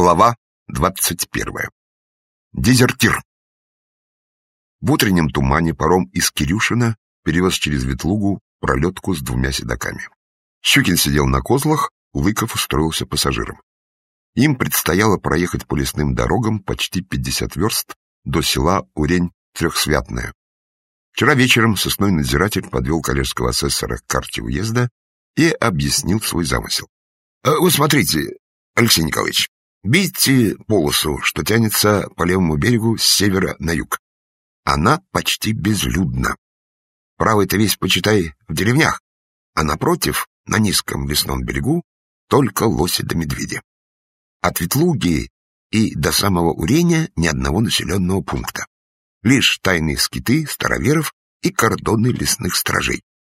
Глава 21. Дезертир. В утреннем тумане паром из Кирюшина перевез через Ветлугу пролетку с 2 седоками. Щукин сидел на козлах, Лыков устроился пассажиром. Им предстояло проехать по лесным дорогам почти 50 верст до села Урень-Трехсвятное. Вчера вечером сыскной надзиратель подвел коллежского асессора к карте уезда и объяснил свой замысел. «Вот смотрите, Алексей Николаевич, видите полосу, что тянется по левому берегу с севера на юг? Она почти безлюдна. Правый-то весь, почитай, в деревнях, а напротив, на низком лесном берегу, только лоси да медведи. От Ветлуги и до самого Уреня ни одного населенного пункта. Лишь тайные скиты староверов и кордоны лесных стражей.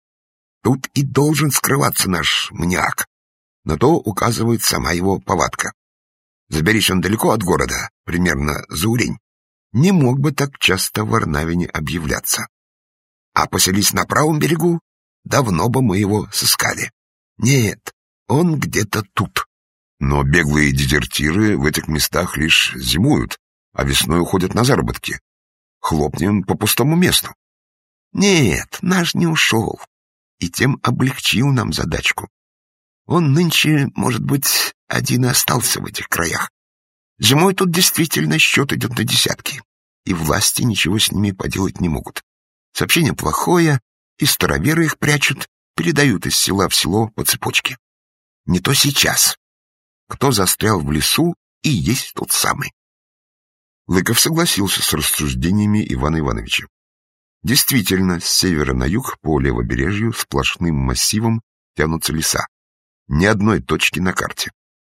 Тут и должен скрываться наш маниак. На то указывает сама его повадка. Заберись он далеко от города, примерно за Урень, не мог бы так часто в Варнавине объявляться. А поселись на правом берегу, давно бы мы его сыскали. Нет, он где-то тут. Но беглые дезертиры в этих местах лишь зимуют, а весной уходят на заработки. Хлопнем по пустому месту. Нет, наш не ушел, и тем облегчил нам задачку. Он нынче, может быть, один и остался в этих краях. Зимой тут действительно счет идет на десятки, и власти ничего с ними поделать не могут. Сообщение плохое, и староверы их прячут, передают из села в село по цепочке. Не то сейчас. Кто застрял в лесу, и есть тот самый. Лыков согласился с рассуждениями Ивана Ивановича. Действительно, с севера на юг по левобережью сплошным массивом тянутся леса. Ни одной точки на карте.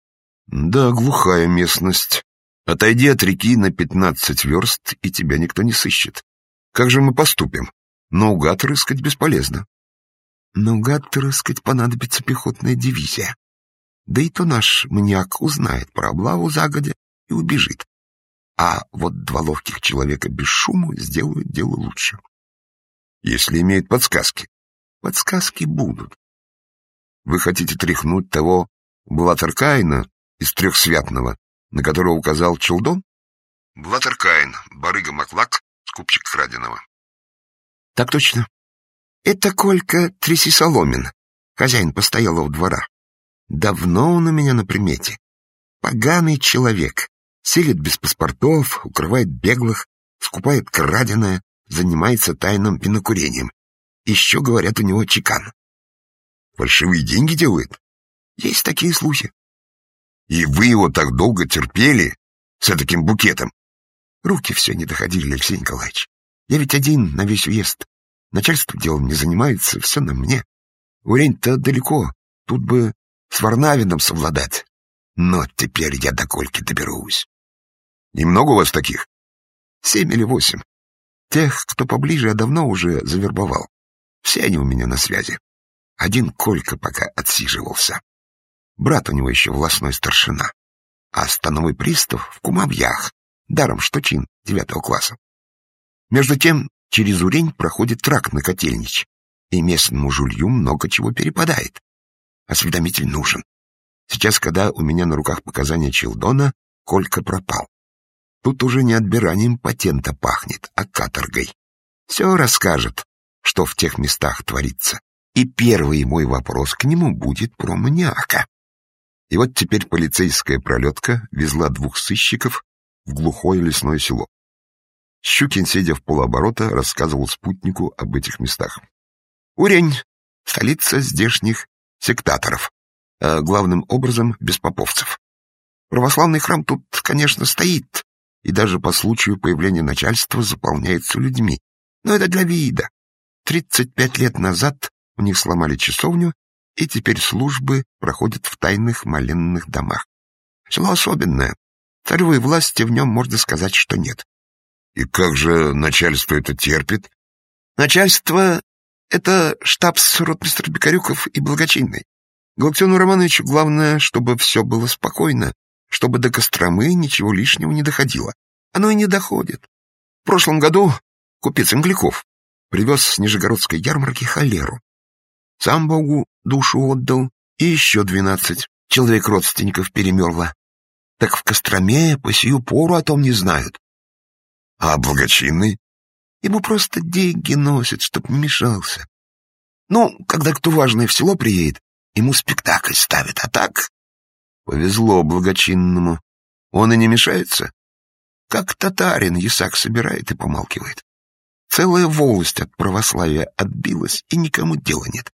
Да, глухая местность. Отойди от реки на 15 верст, и тебя никто не сыщет. Как же мы поступим? Наугад рыскать бесполезно. Наугад рыскать понадобится пехотная дивизия. Да и то наш маниак узнает про облаву загодя и убежит. А вот 2 ловких человека без шуму сделают дело лучше. Если имеют подсказки. Подсказки будут. Вы хотите тряхнуть того Блатер-Каина из Трехсвятного, на которого указал Челдон? Блатер-Каин, барыга Маклак, скупщик краденого. Так точно. Это Колька Тряси-Соломин, хозяин постоялого двора. Давно он у меня на примете. Поганый человек. Селит без паспортов, укрывает беглых, скупает краденое, занимается тайным винокурением. Еще, говорят, у него чекан. Фальшивые деньги делает? Есть такие слухи. И вы его так долго терпели с таким букетом? Руки все не доходили, Алексей Николаевич. Я ведь один на весь уезд. Начальство делом не занимается, все на мне. Урень-то далеко, тут бы с Варнавином совладать. Но теперь я до Кольки доберусь. И много у вас таких? 7 или 8. Тех, кто поближе, я давно уже завербовал. Все они у меня на связи. Один Колька пока отсиживался. Брат у него еще властной старшина. А становой пристав в кумовьях, даром что чин 9 класса. Между тем, через Урень проходит тракт на Котельнич, и местному жулью много чего перепадает. Осведомитель нужен. Сейчас, когда у меня на руках показания Челдона, Колька пропал. Тут уже не отбиранием патента пахнет, а каторгой. Все расскажет, что в тех местах творится. И первый мой вопрос к нему будет про маниака. И вот теперь полицейская пролетка везла 2 сыщиков в глухое лесное село. Щукин, сидя в полуоборота, рассказывал спутнику об этих местах. Урень — столица здешних сектаторов, главным образом беспоповцев. Православный храм тут, конечно, стоит, и даже по случаю появления начальства заполняется людьми. Но это для вида. 35 лет назад у них сломали часовню, и теперь службы проходят в тайных моленных домах. Село особенное. Царевой власти в нем, можно сказать, что нет. И как же начальство это терпит? Начальство — это штабс-ротмистр Бекарюков и Благочинный. Галактиону Романовичу главное, чтобы все было спокойно, чтобы до Костромы ничего лишнего не доходило. Оно и не доходит. В прошлом году купец Англиков привез с Нижегородской ярмарки холеру. Сам Богу душу отдал, и еще 12 человек родственников перемерло. Так в Костроме по сию пору о том не знают. А благочинный? Ему просто деньги носят, чтоб не мешался. Ну, когда кто важный в село приедет, ему спектакль ставят, а так... Повезло благочинному. Он и не мешается. Как татарин ясак собирает и помалкивает. Целая волость от православия отбилась, и никому дела нет.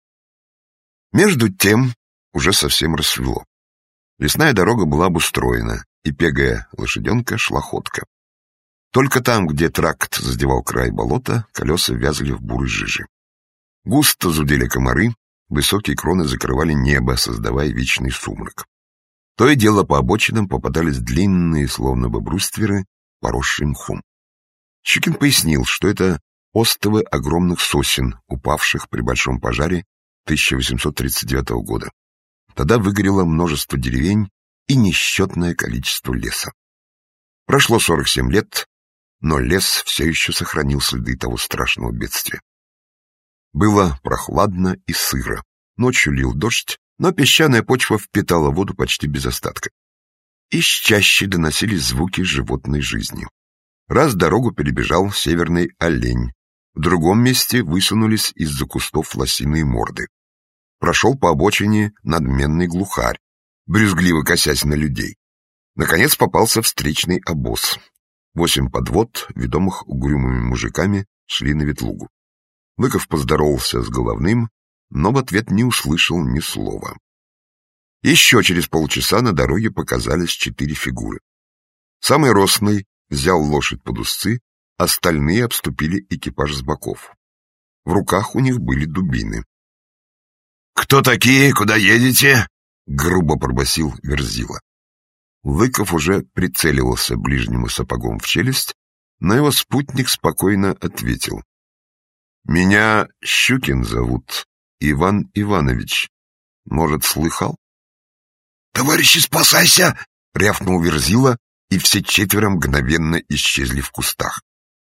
Между тем уже совсем рассвело. Лесная дорога была обустроена, и, пегая лошаденка, шла ходка. Только там, где тракт задевал край болота, колеса вязли в бурой жиже. Густо зудели комары, высокие кроны закрывали небо, создавая вечный сумрак. То и дело по обочинам попадались длинные, словно бы брустверы, поросшие мхом. Щукин пояснил, что это остовы огромных сосен, упавших при большом пожаре 1839 года. Тогда выгорело множество деревень и несчетное количество леса. Прошло 47 лет, но лес все еще сохранил следы того страшного бедствия. Было прохладно и сыро. Ночью лил дождь, но песчаная почва впитала воду почти без остатка. Из чаще доносились звуки животной жизни. Раз дорогу перебежал северный олень, в другом месте высунулись из-за кустов лосиные морды. Прошел по обочине надменный глухарь, брюзгливо косясь на людей. Наконец попался встречный обоз. 8 подвод, ведомых угрюмыми мужиками, шли на Ветлугу. Лыков поздоровался с головным, но в ответ не услышал ни слова. Еще через полчаса на дороге показались 4 фигуры. Самый рослый взял лошадь под узцы, остальные обступили экипаж с боков. В руках у них были дубины. — Кто такие? Куда едете? — грубо пробасил Верзила. Лыков уже прицеливался ближнему сапогом в челюсть, но его спутник спокойно ответил. — Меня Щукин зовут, Иван Иванович. Может, слыхал? — Товарищи, спасайся! — рявкнул Верзила, и все 4 мгновенно исчезли в кустах.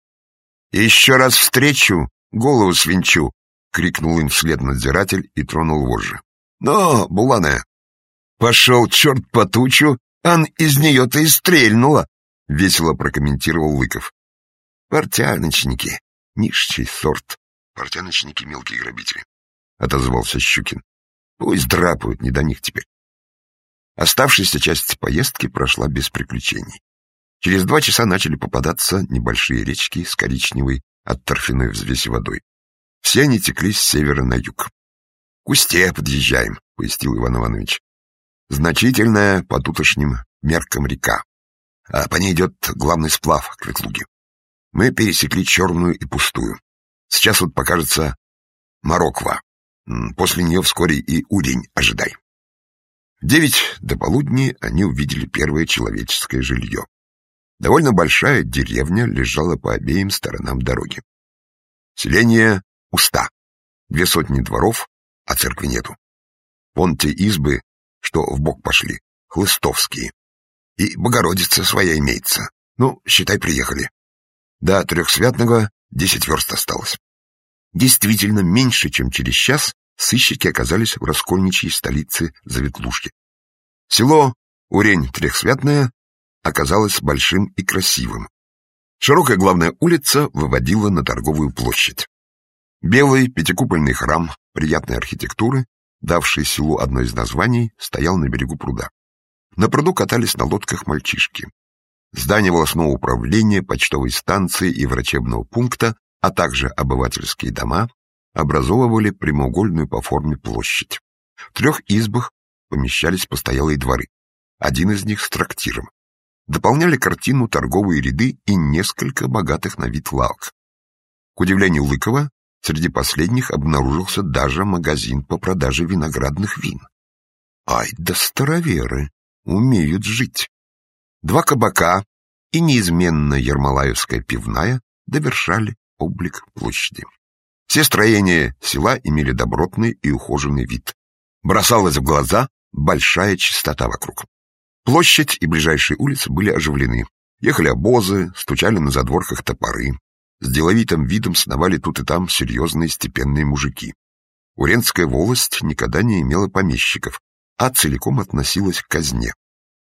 — Еще раз встречу, голову свинчу! — крикнул им вслед надзиратель и тронул вожжи. — Но, Буланая, пошел черт по тучу, ан из нее-то и стрельнула! — весело прокомментировал Лыков. — Портяночники, низший сорт. Портяночники — мелкие грабители, — отозвался Щукин. — Пусть драпают, не до них теперь. Оставшаяся часть поездки прошла без приключений. Через 2 часа начали попадаться небольшие речки с коричневой от торфяной взвеси водой. Все они текли с севера на юг. — К Усте подъезжаем, — пояснил Иван Иванович. — Значительная по тутошним меркам река, а по ней идет главный сплав к Ветлуге. Мы пересекли Черную и Пустую. Сейчас вот покажется Мороква. После нее вскоре и Урень ожидай. В 9 до полудня они увидели первое человеческое жилье. Довольно большая деревня лежала по обеим сторонам дороги. Селение Уста. 200 дворов, а церкви нету. Вон те избы, что вбок пошли, хлыстовские. И Богородица своя имеется. Ну, считай, приехали. До Трехсвятного 10 верст осталось. Действительно, меньше чем через час сыщики оказались в раскольничьей столице Заветлужки. Село Урень-Трехсвятное оказалось большим и красивым. Широкая главная улица выводила на торговую площадь. Белый пятикупольный храм приятной архитектуры, давший селу одно из названий, стоял на берегу пруда. На пруду катались на лодках мальчишки. Здания волосного управления, почтовой станции и врачебного пункта, а также обывательские дома образовывали прямоугольную по форме площадь. В 3 избах помещались постоялые дворы, один из них с трактиром. Дополняли картину торговые ряды и несколько богатых на вид лавок. К удивлению Лыкова, среди последних обнаружился даже магазин по продаже виноградных вин. Ай да староверы, умеют жить. 2 кабака и неизменно Ермолаевская пивная довершали облик площади. Все строения села имели добротный и ухоженный вид. Бросалась в глаза большая чистота вокруг. Площадь и ближайшие улицы были оживлены. Ехали обозы, стучали на задворках топоры. С деловитым видом сновали тут и там серьезные степенные мужики. Уренская волость никогда не имела помещиков, а целиком относилась к казне.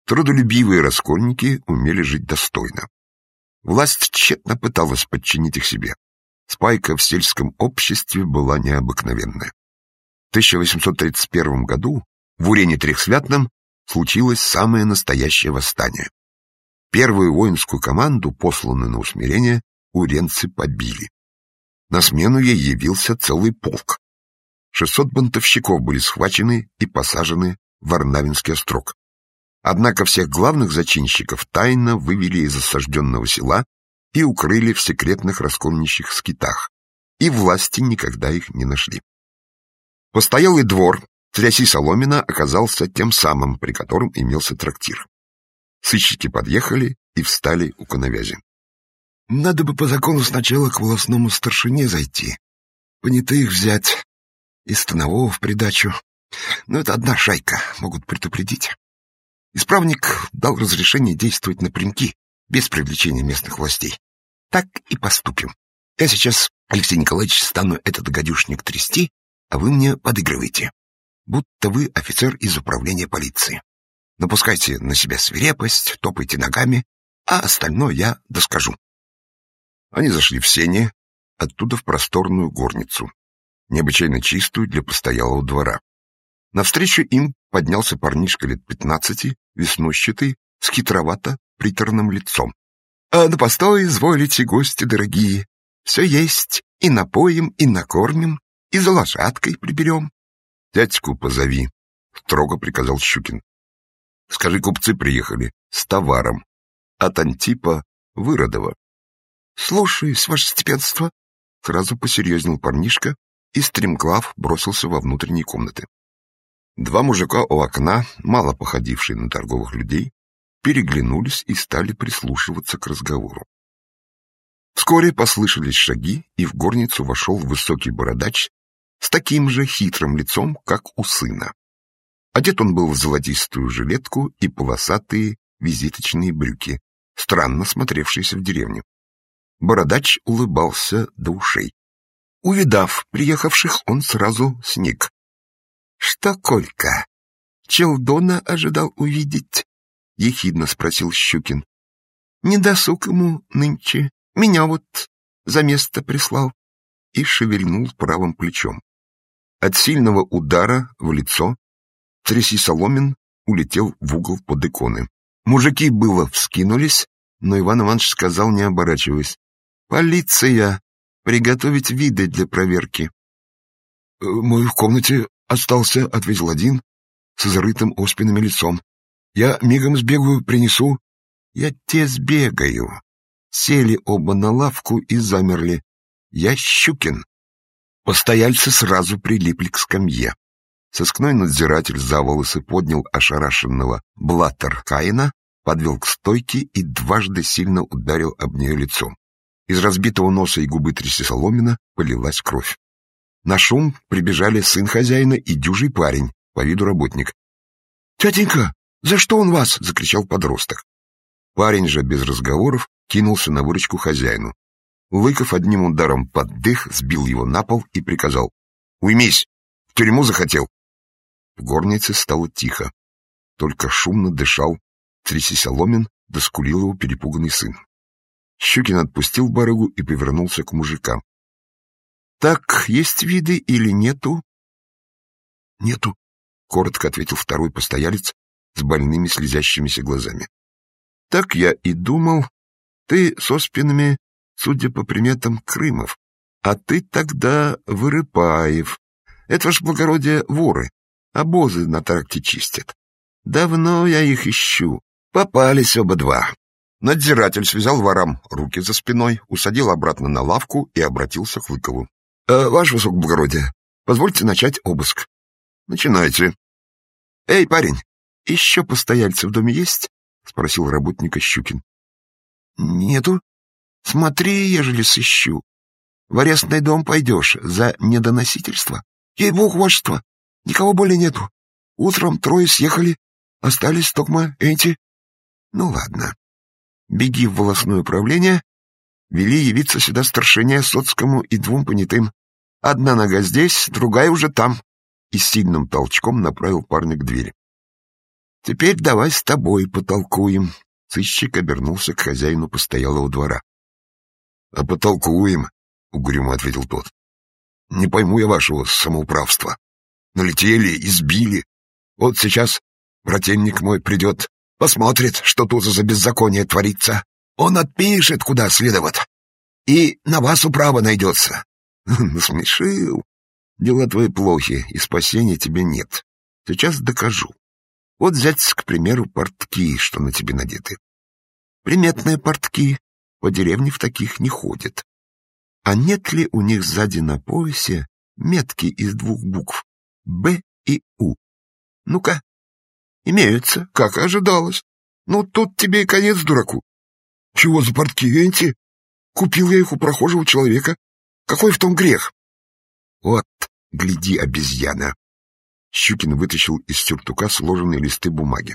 Трудолюбивые раскольники умели жить достойно. Власть тщетно пыталась подчинить их себе. Спайка в сельском обществе была необыкновенная. В 1831 году в Урене-Трехсвятном случилось самое настоящее восстание. Первую воинскую команду, посланную на усмирение, уренцы побили. На смену ей явился целый полк. 600 бунтовщиков были схвачены и посажены в Варнавинский острог. Однако всех главных зачинщиков тайно вывели из осажденного села и укрыли в секретных раскольничьих скитах, и власти никогда их не нашли. Постоялый двор Тряси Соломина оказался тем самым, при котором имелся трактир. Сыщики подъехали и встали у коновязи. «Надо бы по закону сначала к волостному старшине зайти, понятых взять и станового в придачу. Но это одна шайка, могут предупредить. Исправник дал разрешение действовать напрямки, без привлечения местных властей. Так и поступим. Я сейчас, Алексей Николаевич, стану этот гадюшник трясти, а вы мне подыгрываете, будто вы офицер из управления полиции. Напускайте на себя свирепость, топайте ногами, а остальное я доскажу». Они зашли в сени, оттуда в просторную горницу, необычайно чистую для постоялого двора. Навстречу им поднялся парнишка лет 15, веснущатый, с хитровато-приторным лицом. «А на постой изволите, гости дорогие. Все есть, и напоим, и накормим, и за лошадкой приберем». «Дядьку позови», — строго приказал Щукин. «Скажи, купцы приехали с товаром от Антипа Выродова». «Слушаюсь, ваше степенство», — сразу посерьезнел парнишка и стремглав бросился во внутренние комнаты. Два мужика у окна, мало походившие на торговых людей, переглянулись и стали прислушиваться к разговору. Вскоре послышались шаги, и в горницу вошел высокий бородач с таким же хитрым лицом, как у сына. Одет он был в золотистую жилетку и полосатые визиточные брюки, странно смотревшиеся в деревне. Бородач улыбался до ушей. Увидав приехавших, он сразу сник. «Что, Колька, Челдона ожидал увидеть?» — ехидно спросил Щукин. «Не досуг ему нынче. Меня вот за место прислал». И шевельнул правым плечом. От сильного удара в лицо Тряси Соломин улетел в угол под иконы. Мужики было вскинулись, но Иван Иванович сказал, не оборачиваясь: «Полиция! Приготовить виды для проверки». «Мой в комнате остался», — ответил один с зарытым оспинами лицом. «Я мигом сбегаю, принесу». «Я те сбегаю». Сели оба на лавку и замерли. «Я Щукин». Постояльцы сразу прилипли к скамье. Сыскной надзиратель за волосы поднял ошарашенного Блаттер Каина, подвел к стойке и дважды сильно ударил об нее лицом. Из разбитого носа и губы Тряси Соломина полилась кровь. На шум прибежали сын хозяина и дюжий парень, по виду работник. «Тятенька, за что он вас?» — закричал подросток. Парень же без разговоров кинулся на выручку хозяину. Лыков одним ударом под дых сбил его на пол и приказал: «Уймись! В тюрьму захотел!» В горнице стало тихо. Только шумно дышал Тряси Соломин, да скулил его перепуганный сын. Щукин отпустил барыгу и повернулся к мужикам. «Так, есть виды или нету?» «Нету», — коротко ответил второй постоялец с больными слезящимися глазами. «Так я и думал. Ты с оспинами, судя по приметам, Крымов, а ты тогда Вырыпаев. Это, ваше благородие, воры, обозы на тракте чистят. Давно я их ищу. Попались оба два». Надзиратель связал ворам руки за спиной, усадил обратно на лавку и обратился к Лыкову. «Ваше высокоблагородие, позвольте начать обыск». «Начинайте». «Эй, парень, еще постояльцы в доме есть?» — спросил работника Щукин. «Нету. Смотри, ежели сыщу. В арестный дом пойдешь за недоносительство. Ей-богу, вашество, никого более нету. Утром трое съехали, остались токмо эти. Ну ладно. Беги в волостное управление, вели явиться сюда старшине Соцкому и двум понятым. Одна нога здесь, другая уже там». И сильным толчком направил парня к двери. Теперь давай с тобой потолкуем. Сыщик обернулся к хозяину постоялого двора. — А потолкуем, — угрюмо ответил тот. — Не пойму я вашего самоуправства. Налетели, избили. Вот сейчас брательник мой придет, посмотрит, что тут за беззаконие творится. Он отпишет, куда следовать. И на вас управа найдется. Насмешил. Дела твои плохи, и спасения тебе нет. Сейчас докажу. Вот взять, к примеру, портки, что на тебе надеты. Приметные портки, по деревне в таких не ходят. А нет ли у них сзади на поясе метки из 2 букв «Б» и «У»? Ну-ка. Имеются, как и ожидалось. Ну, тут тебе и конец, дураку. Чего за портки эти? Купил я их у прохожего человека. Какой в том грех? Вот, гляди, обезьяна. Щукин вытащил из сюртука сложенные листы бумаги.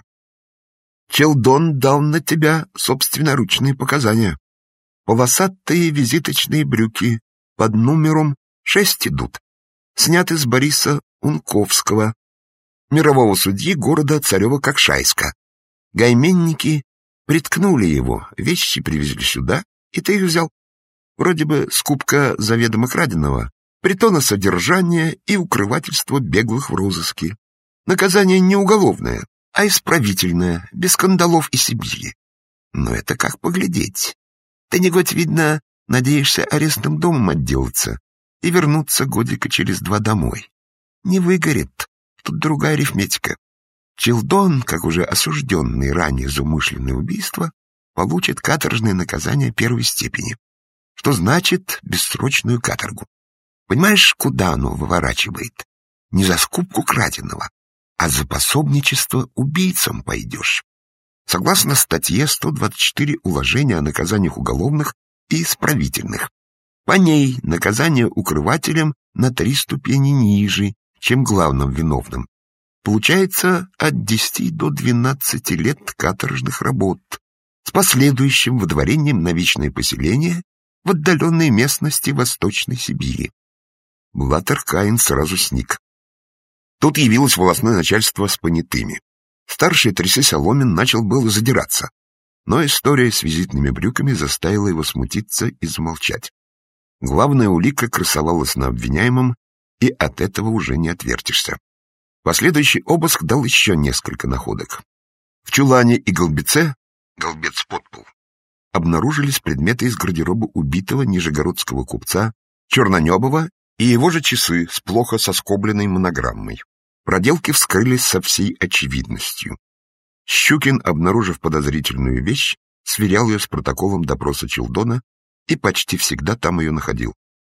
Челдон дал на тебя собственноручные показания. Полосатые визиточные брюки под номером 6 идут. Сняты с Бориса Унковского, мирового судьи города Царева-Кокшайска. Гайменники приткнули его, вещи привезли сюда, и ты их взял. Вроде бы скупка заведомо краденого, притона содержания и укрывательство беглых в розыске. Наказание не уголовное, а исправительное, без скандалов и Сибири. Но это как поглядеть. Ты, негодь, видно, надеешься арестным домом отделаться и вернуться годика через 2 домой. Не выгорит. Тут другая арифметика. Челдон, как уже осужденный ранее за умышленное убийство, получит каторжное наказание 1-й степени, что значит бессрочную каторгу. Понимаешь, куда оно выворачивает? Не за скупку краденого, а за пособничество убийцам пойдешь. Согласно статье 124 Уложения о наказаниях уголовных и исправительных. По ней наказание укрывателям на 3 ступени ниже, чем главным виновным. Получается от 10 до 12 лет каторжных работ с последующим выдворением на вечное поселение в отдаленной местности Восточной Сибири. Блаттер Каин сразу сник. Тут явилось волостное начальство с понятыми. Старший Тряси Соломин начал было задираться, но история с визитными брюками заставила его смутиться и замолчать. Главная улика красовалась на обвиняемом, и от этого уже не отвертишься. Последующий обыск дал еще несколько находок. В чулане и голбеце, голбец подпол, обнаружились предметы из гардероба убитого нижегородского купца Чернонебова и его же часы с плохо соскобленной монограммой. Проделки вскрылись со всей очевидностью. Щукин, обнаружив подозрительную вещь, сверял ее с протоколом допроса Челдона и почти всегда там ее находил.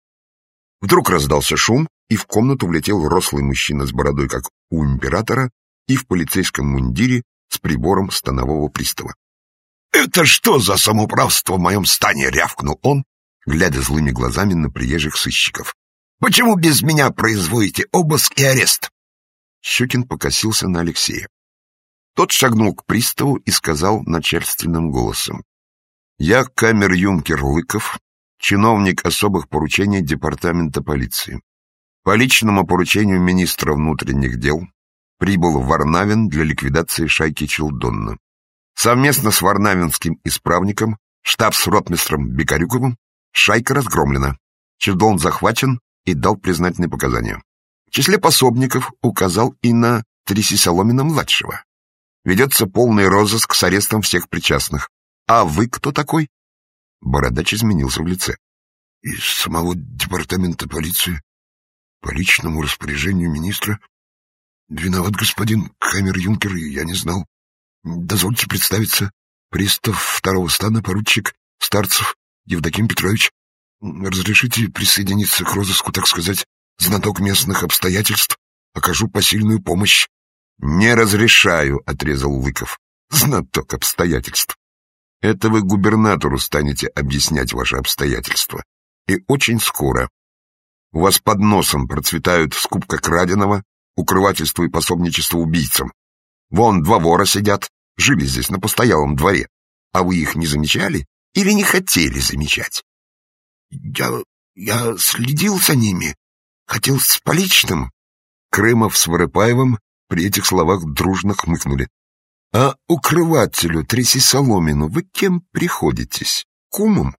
Вдруг раздался шум, и в комнату влетел рослый мужчина с бородой, как у императора, и в полицейском мундире с прибором станового пристава. «Это что за самоуправство в моем стане?» — рявкнул он, глядя злыми глазами на приезжих сыщиков. «Почему без меня производите обыск и арест?» Щукин покосился на Алексея. Тот шагнул к приставу и сказал начальственным голосом: «Я камер-юнкер Лыков, чиновник особых поручений департамента полиции. По личному поручению министра внутренних дел прибыл в Варнавин для ликвидации шайки Челдона. Совместно с варнавинским исправником, штабс-ротмистром Бекарюковым, шайка разгромлена. Челдон захвачен и дал признательные показания. В числе пособников указал и на Тряси Соломина-младшего. Ведется полный розыск с арестом всех причастных. А вы кто такой?» Бородач изменился в лице. «Из самого департамента полиции, по личному распоряжению министра. Виноват, господин камер-юнкер, я не знал. Дозвольте представиться. Пристав 2-го стана, поручик Старцев Евдоким Петрович. Разрешите присоединиться к розыску, так сказать, знаток местных обстоятельств, окажу посильную помощь». «Не разрешаю», — отрезал Лыков. «Знаток обстоятельств. Это вы губернатору станете объяснять ваши обстоятельства. И очень скоро. У вас под носом процветают скупка краденого, укрывательство и пособничество убийцам. Вон 2 вора сидят, жили здесь на постоялом дворе. А вы их не замечали или не хотели замечать?» Я следил за ними, хотел с поличным. Крымов с Воропаевым при этих словах дружно хмыкнули. А укрывателю Тряси Соломину вы кем приходитесь? Кумом?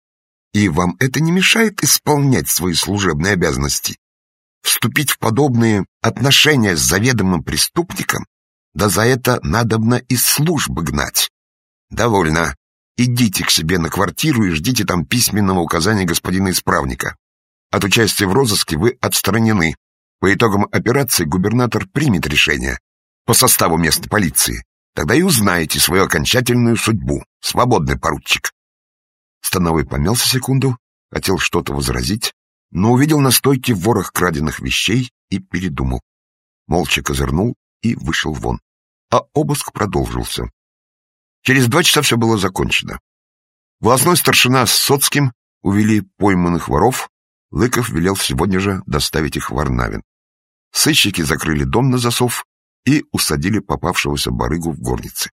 И вам это не мешает исполнять свои служебные обязанности? Вступить в подобные отношения с заведомым преступником? Да за это надобно из службы гнать. Довольно. Идите к себе на квартиру и ждите там письменного указания господина исправника. От участия в розыске вы отстранены. По итогам операции губернатор примет решение по составу местной полиции. Тогда и узнаете свою окончательную судьбу. Свободный, поручик. Становой помялся секунду, хотел что-то возразить, но увидел на стойке ворох краденных вещей и передумал. Молча козырнул и вышел вон. А обыск продолжился. Через 2 часа все было закончено. Волостной старшина с Соцким увели пойманных воров. Лыков велел сегодня же доставить их в Варнавин. Сыщики закрыли дом на засов и усадили попавшегося барыгу в горнице.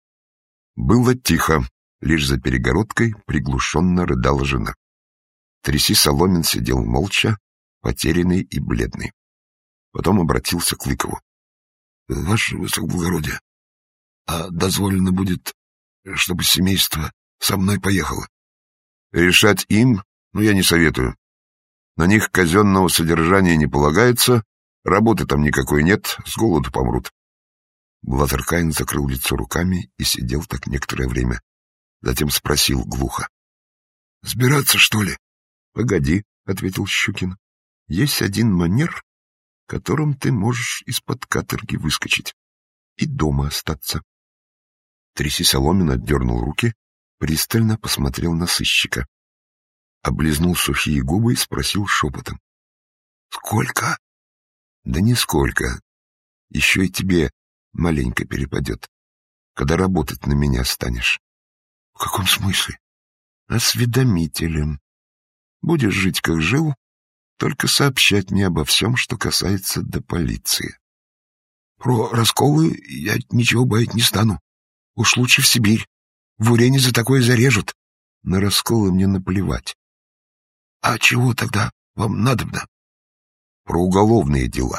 Было тихо, лишь за перегородкой приглушенно рыдала жена. Тряси Соломин сидел молча, потерянный и бледный. Потом обратился к Лыкову. — Ваше высокоблагородие, а дозволено будет, чтобы семейство со мной поехало? — Решать им, я не советую. На них казенного содержания не полагается, работы там никакой нет, с голоду помрут. Блатер-Каин закрыл лицо руками и сидел так некоторое время. Затем спросил глухо. — Сбираться, что ли? — Погоди, — ответил Щукин. — Есть один манер, которым ты можешь из-под каторги выскочить и дома остаться. Тряси Соломин отдернул руки, пристально посмотрел на сыщика. Облизнул сухие губы и спросил шепотом. — Сколько? — Да нисколько. Еще и тебе маленько перепадет, когда работать на меня станешь. — В каком смысле? — Осведомителем. Будешь жить, как жил, только сообщать мне обо всем, что касается до полиции. — Про расколы я ничего боять не стану. Уж лучше в Сибирь. В Урене за такое зарежут. На расколы мне наплевать. — А чего тогда вам надобно? — Про уголовные дела.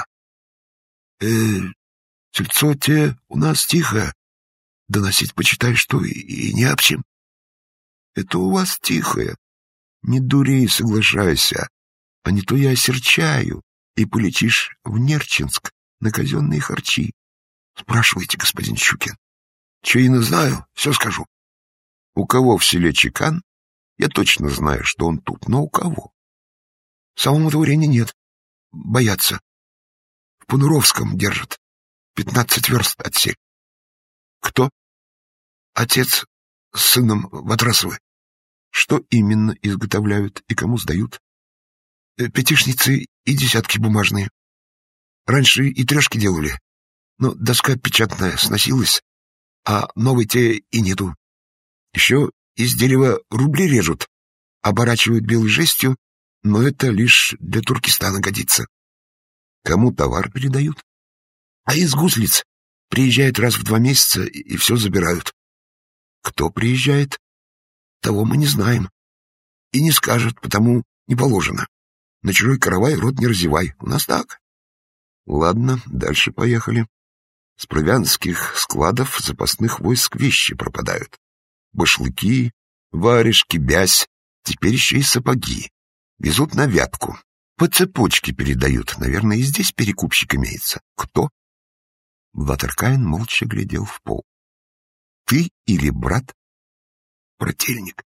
Сельцо те у нас тихо. Доносить, почитай, что и не об чем. — Это у вас тихое. Не дури, соглашайся. А не то я осерчаю, и полетишь в Нерчинск на казенные харчи. Спрашивайте, господин Щукин. Че и не знаю, все скажу. У кого в селе Чекан? Я точно знаю, что он тут, но у кого? Самого-то времени нет. Боятся. В Пануровском держат. 15 верст отсель. Кто? Отец с сыном Ватрасовы. Что именно изготовляют и кому сдают? Пятишницы и десятки бумажные. Раньше и трешки делали, но доска печатная сносилась, а новой те и нету. Еще из дерева рубли режут, оборачивают белой жестью, но это лишь для Туркестана годится. Кому товар передают? А из гуслиц приезжают раз в 2 месяца и все забирают. Кто приезжает? Того мы не знаем. И не скажет, потому не положено. На чужой каравай рот не разевай. У нас так. Ладно, дальше поехали. С провианских складов запасных войск вещи пропадают. Башлыки, варежки, бязь, теперь еще и сапоги. Везут на Вятку. По цепочке передают. Наверное, и здесь перекупщик имеется. Кто? Блатер-Каин молча глядел в пол. Ты или брат? Брательник.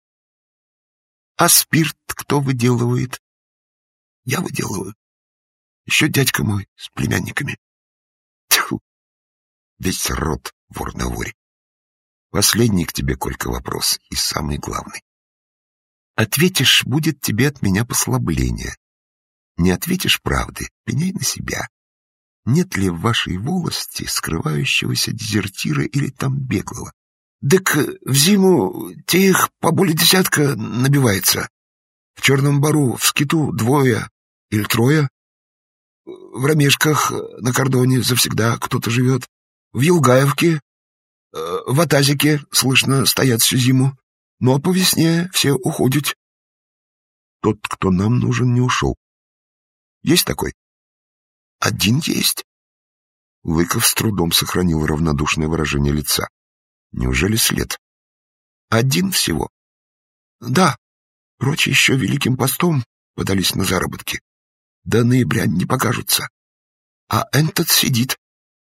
А спирт кто выделывает? Я выделываю. Еще дядька мой с племянниками. Тьфу! Весь род вор на воре. Последний к тебе, Колька, вопрос, и самый главный. Ответишь, будет тебе от меня послабление. Не ответишь правды, пеняй на себя. Нет ли в вашей волости скрывающегося дезертира или там беглого? Так в зиму тех по более 10 набивается. В Черном Бару в скиту 2 или 3. В Ромешках на кордоне завсегда кто-то живет. В Елгаевке, в Атазике, слышно, стоят всю зиму. Ну а по весне все уходят. Тот, кто нам нужен, не ушел. Есть такой? Один есть. Лыков с трудом сохранил равнодушное выражение лица. Неужели след? Один всего? Да, прочие еще Великим постом подались на заработки. До ноября не покажутся. А этот сидит.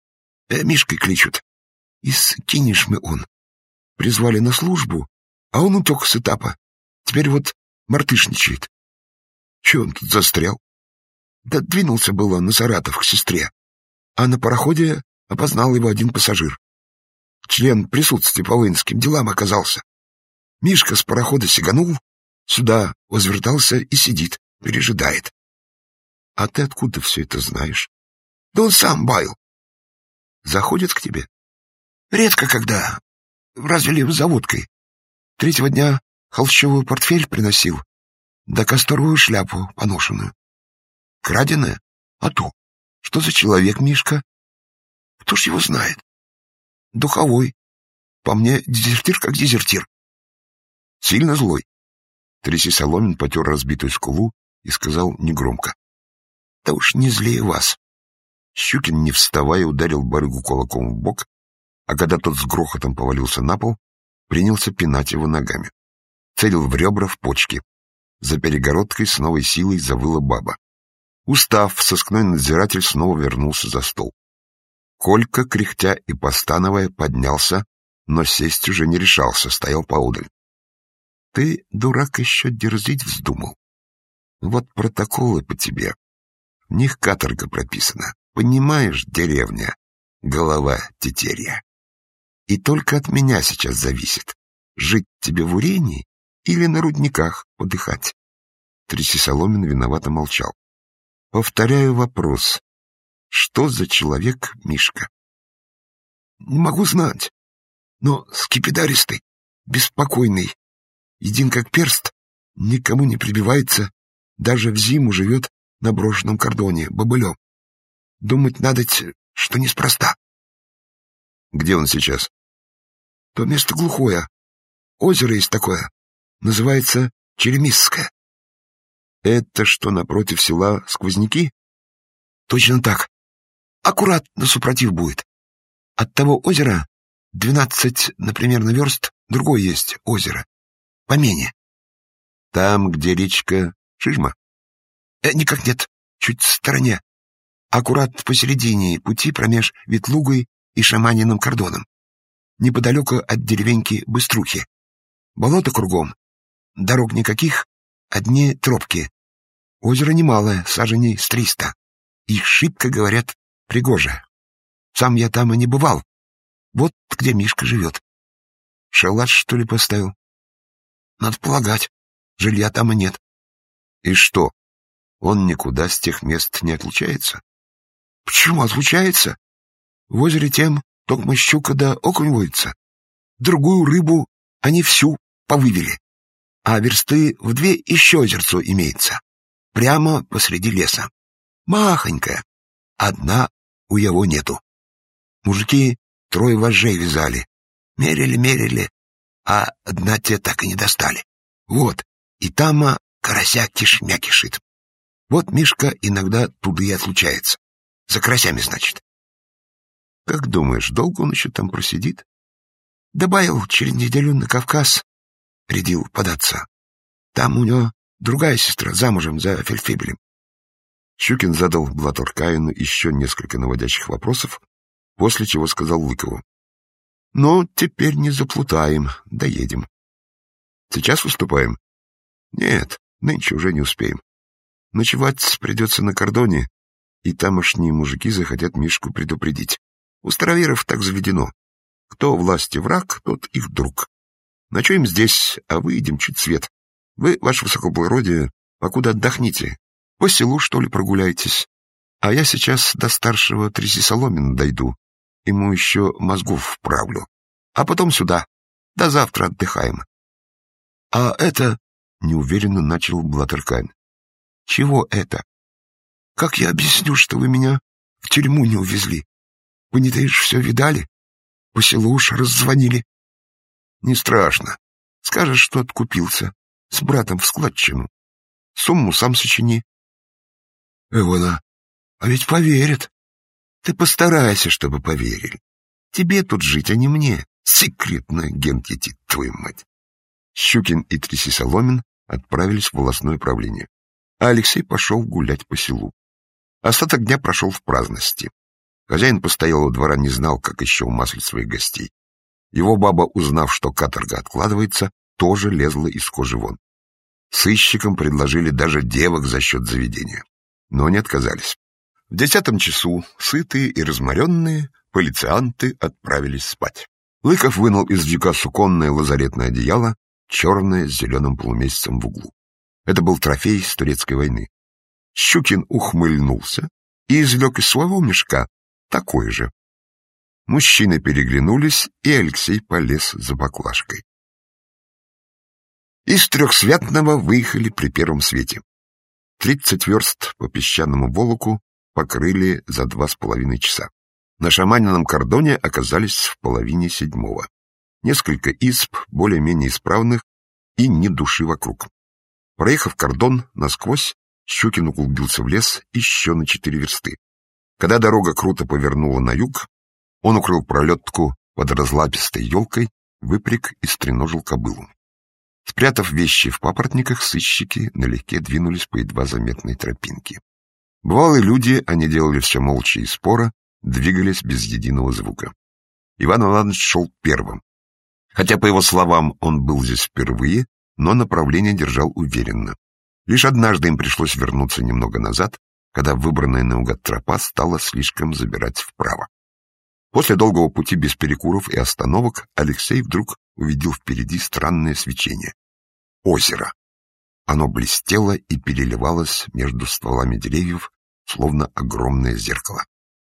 Мишкой кличут. Из Кинешмы он. Призвали на службу, а он утек с этапа. Теперь вот мартышничает. Че он тут застрял? Да двинулся было на Саратов к сестре. А на пароходе опознал его один пассажир. Член присутствия по воинским делам оказался. Мишка с парохода сиганул, сюда возвертался и сидит, пережидает. А ты откуда все это знаешь? Да он сам баял. Заходит к тебе? Редко когда. Разве ли за водкой. Третьего дня холщовый портфель приносил, да касторовую шляпу поношенную. Краденая? А то. Что за человек, Мишка? Кто ж его знает? Духовой. По мне, дезертир как дезертир. Сильно злой. Тряси Соломин потер разбитую скулу и сказал негромко. Да уж не злее вас. Щукин, не вставая, ударил барыгу кулаком в бок, а когда тот с грохотом повалился на пол, принялся пинать его ногами. Целил в ребра, в почки. За перегородкой с новой силой завыла баба. Устав, сыскной надзиратель снова вернулся за стол. Колька, кряхтя и постановая, поднялся, но сесть уже не решался, стоял поодаль. — Ты, дурак, еще дерзить вздумал. Вот протоколы по тебе. В них каторга прописана. Понимаешь, деревня, голова тетерья. И только от меня сейчас зависит, жить тебе в Урении или на рудниках подыхать. Тряси Соломин виновато молчал. Повторяю вопрос. Что за человек Мишка? Не могу знать, но скипидаристый, беспокойный, един как перст, никому не прибивается, даже в зиму живет на брошенном кордоне, бобылем. Думать надо, что неспроста. Где он сейчас? То место глухое. Озеро есть такое. Называется Черемисское. Это что, напротив села Сквозняки? Точно так. Аккуратно супротив будет. От того озера 12, например, верст, другое есть озеро. Помене. Там, где речка Шижма? Никак нет. Чуть в стороне. Аккурат посередине пути промеж Ветлугой и Шаманиным кордоном. Неподалеку от деревеньки Быструхи. Болото кругом. Дорог никаких, одни тропки. Озеро немалое, саженей с 300. Их шибко, говорят, пригоже. Сам я там и не бывал. Вот где Мишка живет. Шалаш, что ли, поставил? Надо полагать. Жилья там и нет. И что, он никуда с тех мест не отлучается? Почему отлучается? В озере тем токмо щука да окунь водится. Другую рыбу они всю повывели. А версты в 2 еще озерцо имеется. Прямо посреди леса. Махонькая. Одна у его нету. Мужики 3 вожжей вязали. Мерили, а одна те так и не достали. Вот, и там карася кишмя кишит. Вот Мишка иногда туда и отлучается. За карасями, значит. Как думаешь, долго он еще там просидит? Добавил через неделю на Кавказ. Рядил податься. Там у него другая сестра замужем за фельдфебелем. Щукин задал Блатаркаину еще несколько наводящих вопросов, после чего сказал Лыкову. — Ну, теперь не заплутаем, доедем. — Сейчас выступаем? — Нет, нынче уже не успеем. Ночевать придется на кордоне, и тамошние мужики захотят Мишку предупредить. У староверов так заведено. Кто власти враг, тот их друг. Ночуем здесь, а выйдем чуть свет. Вы, ваше высокоблагородие, покуда отдохните. По селу, что ли, прогуляйтесь. А я сейчас до старшего Тряси Соломина дойду. Ему еще мозгов вправлю. А потом сюда. До завтра отдыхаем. — А это... — неуверенно начал Блатаркайн. — Чего это? Как я объясню, что вы меня в тюрьму не увезли? Понятые ж все видали? По селу уж раззвонили. — Не страшно. Скажешь, что откупился. С братом в складчину. Сумму сам сочини. — Эвона, а ведь поверят. Ты постарайся, чтобы поверили. Тебе тут жить, а не мне. Секретный агент летит, твою мать. Щукин и Тряси Соломин отправились в волостное управление, а Алексей пошел гулять по селу. Остаток дня прошел в праздности. Хозяин постоялого двора не знал, как еще умаслить своих гостей. Его баба, узнав, что каторга откладывается, тоже лезла из кожи вон. Сыщикам предложили даже девок за счет заведения, но они отказались. В 10 часу, сытые и разморенные, полицианты отправились спать. Лыков вынул из вьюка суконное лазаретное одеяло, черное с зеленым полумесяцем в углу. Это был трофей с турецкой войны. Щукин ухмыльнулся и извлек из своего мешка такой же. Мужчины переглянулись, и Алексей полез за баклажкой. Из Трехсвятного выехали при первом свете. 30 верст по песчаному Волоку покрыли за 2,5 часа. На Шаманином кордоне оказались в 6:30. Несколько изб, более-менее исправных, и ни души вокруг. Проехав кордон насквозь, Щукин углубился в лес еще на 4 версты. Когда дорога круто повернула на юг, он укрыл пролетку под разлапистой елкой, выпряг и стреножил кобылу. Спрятав вещи в папоротниках, сыщики налегке двинулись по едва заметной тропинке. Бывалые люди, они делали все молча и споро, двигались без единого звука. Иван Иванович шел первым. Хотя, по его словам, он был здесь впервые, но направление держал уверенно. Лишь однажды им пришлось вернуться немного назад, когда выбранная наугад тропа стала слишком забирать вправо. После долгого пути без перекуров и остановок Алексей вдруг увидел впереди странное свечение. Озеро. Оно блестело и переливалось между стволами деревьев, словно огромное зеркало.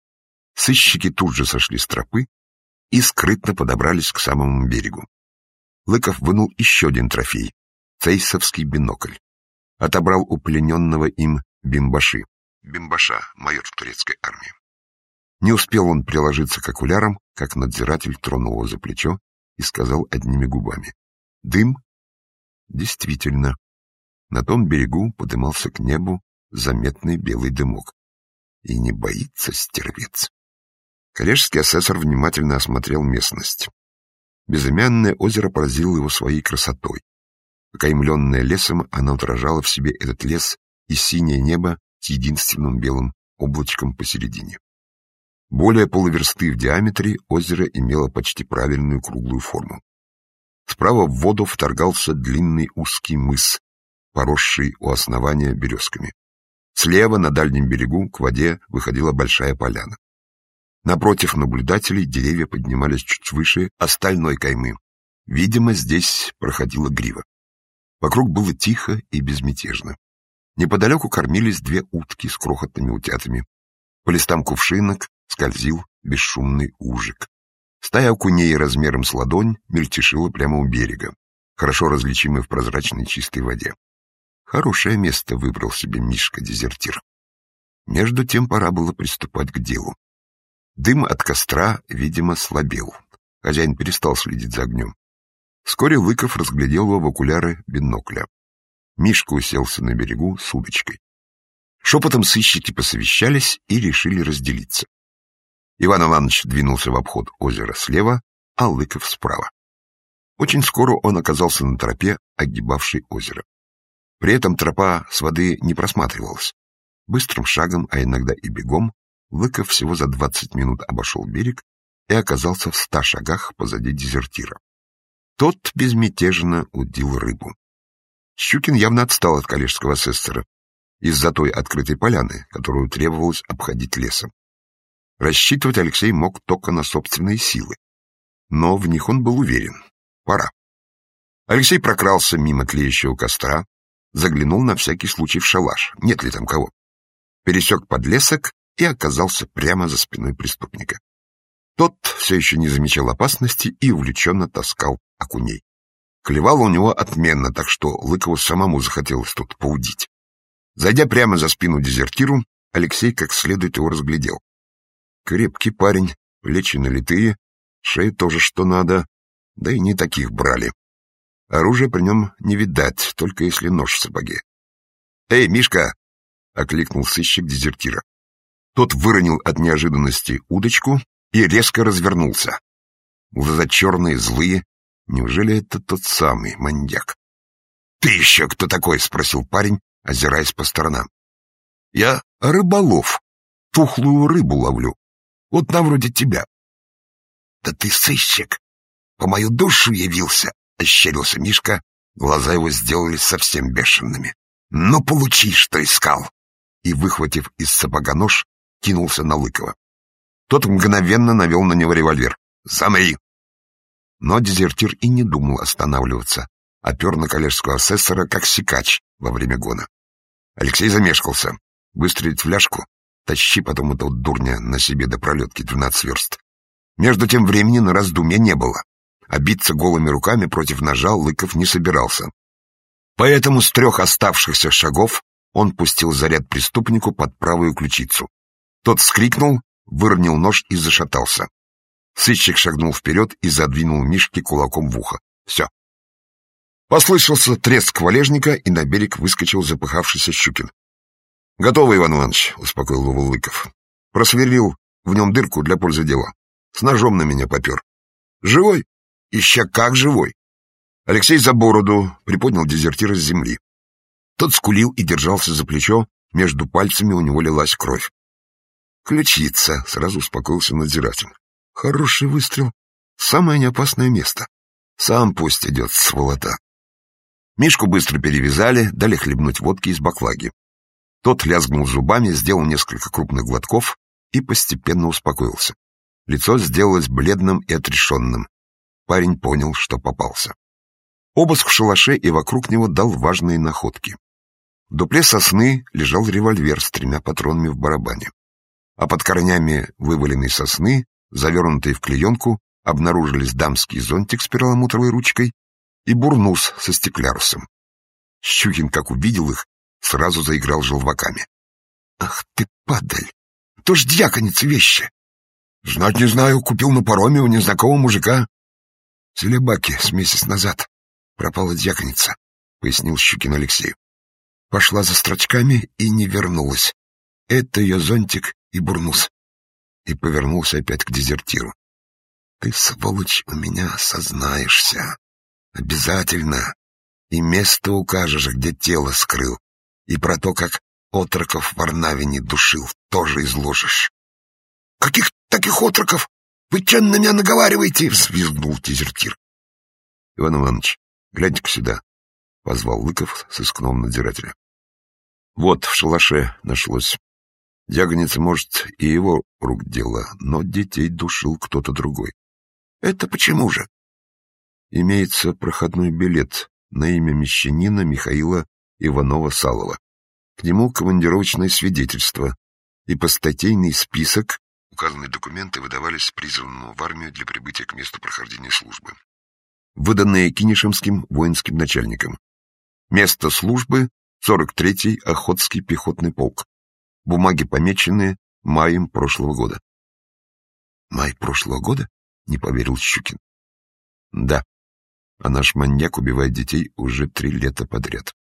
Сыщики тут же сошли с тропы и скрытно подобрались к самому берегу. Лыков вынул еще один трофей — цейсовский бинокль. Отобрал у плененного им Бимбаши. Бимбаша — майор в турецкой армии. Не успел он приложиться к окулярам, как надзиратель тронул его за плечо и сказал одними губами: «Дым?» Действительно, на том берегу подымался к небу заметный белый дымок. И не боится стервец. Коллежский асессор внимательно осмотрел местность. Безымянное озеро поразило его своей красотой. Окаймленное лесом, оно отражало в себе этот лес и синее небо с единственным белым облачком посередине. Более полуверсты в диаметре озеро имело почти правильную круглую форму. Справа в воду вторгался длинный узкий мыс, поросший у основания березками. Слева, на дальнем берегу, к воде выходила большая поляна. Напротив наблюдателей деревья поднимались чуть выше остальной каймы. Видимо, здесь проходила грива. Вокруг было тихо и безмятежно. Неподалеку кормились 2 утки с крохотными утятами. По листам кувшинок скользил бесшумный ужик. Стая окуней размером с ладонь мельтешила прямо у берега, хорошо различимой в прозрачной чистой воде. Хорошее место выбрал себе Мишка-дезертир. Между тем пора было приступать к делу. Дым от костра, видимо, слабел. Хозяин перестал следить за огнем. Вскоре Лыков разглядел его в окуляры бинокля. Мишка уселся на берегу с удочкой. Шепотом сыщики посовещались и решили разделиться. Иван Иванович двинулся в обход озера слева, а Лыков справа. Очень скоро он оказался на тропе, огибавшей озеро. При этом тропа с воды не просматривалась. Быстрым шагом, а иногда и бегом, Лыков всего за 20 минут обошел берег и оказался в 100 шагах позади дезертира. Тот безмятежно удил рыбу. Щукин явно отстал от коллежского асессора из-за той открытой поляны, которую требовалось обходить лесом. Рассчитывать Алексей мог только на собственные силы, но в них он был уверен. Пора. Алексей прокрался мимо тлеющего костра, заглянул на всякий случай в шалаш, нет ли там кого. Пересек подлесок и оказался прямо за спиной преступника. Тот все еще не замечал опасности и увлеченно таскал окуней. Клевало у него отменно, так что Лыкову самому захотелось тут поудить. Зайдя прямо за спину дезертиру, Алексей как следует его разглядел. Крепкий парень, плечи налитые, шея тоже что надо, да и не таких брали. Оружия при нем не видать, только если нож в сапоге. — Эй, Мишка! — окликнул сыщик дезертира. Тот выронил от неожиданности удочку и резко развернулся. Глаза черные, злые. Неужели это тот самый маньяк? «Ты еще кто такой?» — спросил парень, озираясь по сторонам. «Я рыболов. Тухлую рыбу ловлю. Вот на вроде тебя». «Да ты сыщик! По мою душу явился!» — ощерился Мишка. Глаза его сделались совсем бешеными. «Ну, получи, что искал!» И, выхватив из сапога нож, кинулся на Лыкова. Тот мгновенно навел на него револьвер. «Замри!» Но дезертир и не думал останавливаться, опер на коллежского асессора, как сикач во время гона. Алексей замешкался. Выстрелить фляжку? Тащи потом этого дурня на себе до пролетки 12 верст. Между тем времени на раздумье не было. А биться голыми руками против ножа Лыков не собирался. Поэтому с 3 оставшихся шагов он пустил заряд преступнику под правую ключицу. Тот вскрикнул, выронил нож и зашатался. Сыщик шагнул вперед и задвинул Мишке кулаком в ухо. Все. Послышался треск валежника, и на берег выскочил запыхавшийся Щукин. — Готово, Иван Иванович, — успокоил его Лыков. Просверлил в нем дырку для пользы дела. С ножом на меня попер. — Живой? Еще как живой. Алексей за бороду приподнял дезертира с земли. Тот скулил и держался за плечо, между пальцами у него лилась кровь. «Ключица», — сразу успокоился надзиратель. «Хороший выстрел. Самое неопасное место. Сам пусть идет, сволота». Мишку быстро перевязали, дали хлебнуть водки из баклаги. Тот лязгнул зубами, сделал несколько крупных глотков и постепенно успокоился. Лицо сделалось бледным и отрешенным. Парень понял, что попался. Обыск в шалаше и вокруг него дал важные находки. В дупле сосны лежал револьвер с 3 патронами в барабане. А под корнями вываленной сосны, завернутой в клеенку, обнаружились дамский зонтик с перламутровой ручкой и бурнус со стеклярусом. Щукин, как увидел их, сразу заиграл желваками. — Ах ты, падаль! То ж дьяконица вещи! — Знать не знаю, купил на пароме у незнакомого мужика. — В Селебаке с месяц назад пропала дьяконица, — пояснил Щукин Алексею. Пошла за строчками и не вернулась. Это ее зонтик и бурнус. И повернулся опять к дезертиру. — Ты, сволочь, у меня сознаешься. Обязательно. И место укажешь, где тело скрыл. И про то, как отроков в Варнавине душил, тоже изложишь. — Каких таких отроков? Вы че на меня наговариваете? — взвизгнул дезертир. — Иван Иванович, гляньте-ка сюда, — позвал Лыков сыскного надзирателя. Вот в шалаше нашлось. Дьяконица, может, и его рук дело, но детей душил кто-то другой. — Это почему же? Имеется проходной билет на имя мещанина Михаила Иванова-Салова. К нему командировочное свидетельство и постатейный список. Указанные документы выдавались призванному в армию для прибытия к месту прохождения службы. Выданные Кинешемским воинским начальником. Место службы — 43-й Охотский пехотный полк. Бумаги помечены маем прошлого года. — Май прошлого года? — не поверил Щукин. — Да. А наш маньяк убивает детей уже 3 лета подряд.